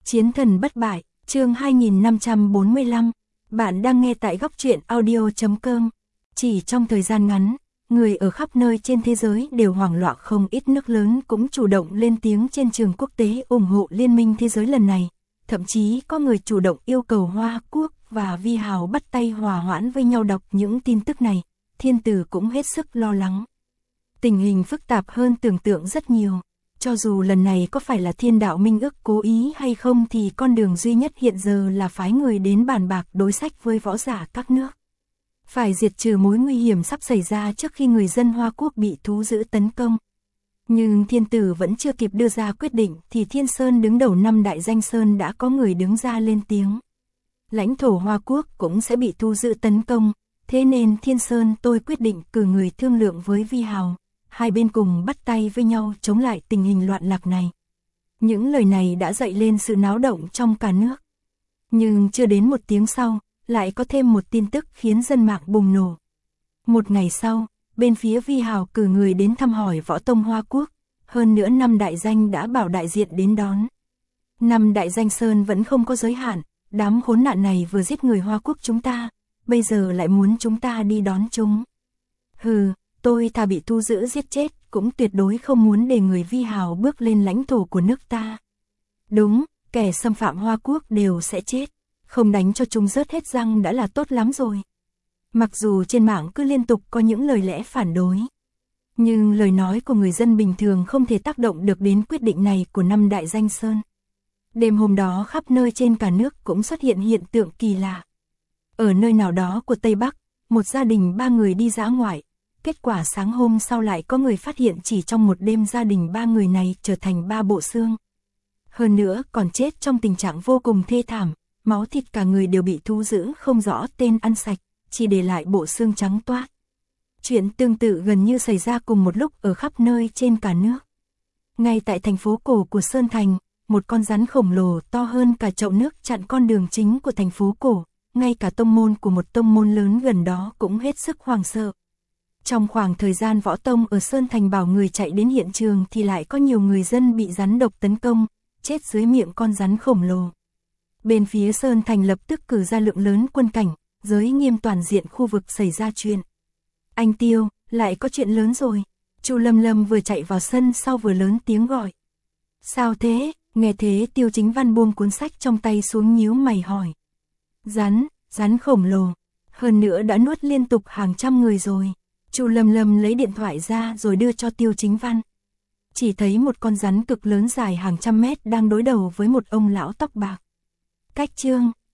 Chiến thần bất bại, chương 2545. Bạn đang nghe tại góc truyện audio.com. Chỉ trong thời gian ngắn, người ở khắp nơi trên thế giới đều hoảng loạn, không ít nước lớn cũng chủ động lên tiếng trên trường quốc tế ủng hộ liên minh thế giới lần này. Thậm chí có người chủ động yêu cầu Hoa Quốc và Vi Hào bắt tay hòa hoãn với nhau. Đọc những tin tức này, Thiên Tử cũng hết sức lo lắng. Tình hình phức tạp hơn tưởng tượng rất nhiều. Cho dù lần này có phải là Thiên Đạo Minh Ước cố ý hay không thì con đường duy nhất hiện giờ là phái người đến bàn bạc đối sách với võ giả các nước. Phải diệt trừ mối nguy hiểm sắp xảy ra trước khi người dân Hoa Quốc bị thú dữ tấn công. Nhưng Thiên Tử vẫn chưa kịp đưa ra quyết định thì Thiên Sơn đứng đầu 5 đại danh sơn đã có người đứng ra lên tiếng. Lãnh thổ Hoa Quốc cũng sẽ bị thú dữ tấn công, thế nên Thiên Sơn tôi quyết định cử người thương lượng với Vi Hào. Hai bên cùng bắt tay với nhau chống lại tình hình loạn lạc này. Những lời này đã dậy lên sự náo động trong cả nước. Nhưng chưa đến một tiếng sau, lại có thêm một tin tức khiến dân mạng bùng nổ. Một ngày sau, bên phía Vi Hào cử người đến thăm hỏi võ tông Hoa Quốc, hơn nữa 5 đại danh đã bảo đại diện đến đón. 5 đại danh sơn vẫn không có giới hạn, đám khốn nạn này vừa giết người Hoa Quốc chúng ta, bây giờ lại muốn chúng ta đi đón chúng. Hừ, tôi thà bị thu giữ giết chết, cũng tuyệt đối không muốn để người Vi Hào bước lên lãnh thổ của nước ta. Đúng, kẻ xâm phạm Hoa Quốc đều sẽ chết, không đánh cho chúng rớt hết răng đã là tốt lắm rồi. Mặc dù trên mạng cứ liên tục có những lời lẽ phản đối, nhưng lời nói của người dân bình thường không thể tác động được đến quyết định này của 5 đại danh sơn. Đêm hôm đó khắp nơi trên cả nước cũng xuất hiện hiện tượng kỳ lạ. Ở nơi nào đó của Tây Bắc, một gia đình 3 người đi dã ngoại. Kết quả sáng hôm sau lại có người phát hiện chỉ trong một đêm gia đình 3 người này trở thành 3 bộ xương. Hơn nữa còn chết trong tình trạng vô cùng thê thảm, máu thịt cả người đều bị thú dữ không rõ tên ăn sạch, chỉ để lại bộ xương trắng toát. Chuyện tương tự gần như xảy ra cùng một lúc ở khắp nơi trên cả nước. Ngay tại thành phố cổ của Sơn Thành, một con rắn khổng lồ to hơn cả chậu nước chặn con đường chính của thành phố cổ, ngay cả tông môn của một tông môn lớn gần đó cũng hết sức hoảng sợ. Trong khoảng thời gian võ tông ở Sơn Thành bảo người chạy đến hiện trường thì lại có nhiều người dân bị rắn độc tấn công, chết dưới miệng con rắn khổng lồ. Bên phía Sơn Thành lập tức cử ra lượng lớn quân cảnh, giới nghiêm toàn diện khu vực xảy ra chuyện. Anh Tiêu, lại có chuyện lớn rồi. Chu Lâm Lâm vừa chạy vào sân sau vừa lớn tiếng gọi. Sao thế? Nghe thế Tiêu Chính Văn buông cuốn sách trong tay xuống nhíu mày hỏi. Rắn khổng lồ, hơn nữa đã nuốt liên tục hàng trăm người rồi. Chu Lâm Lâm lấy điện thoại ra rồi đưa cho Tiêu Chính Văn. Chỉ thấy một con rắn cực lớn dài hàng trăm mét đang đối đầu với một ông lão tóc bạc. Cách chương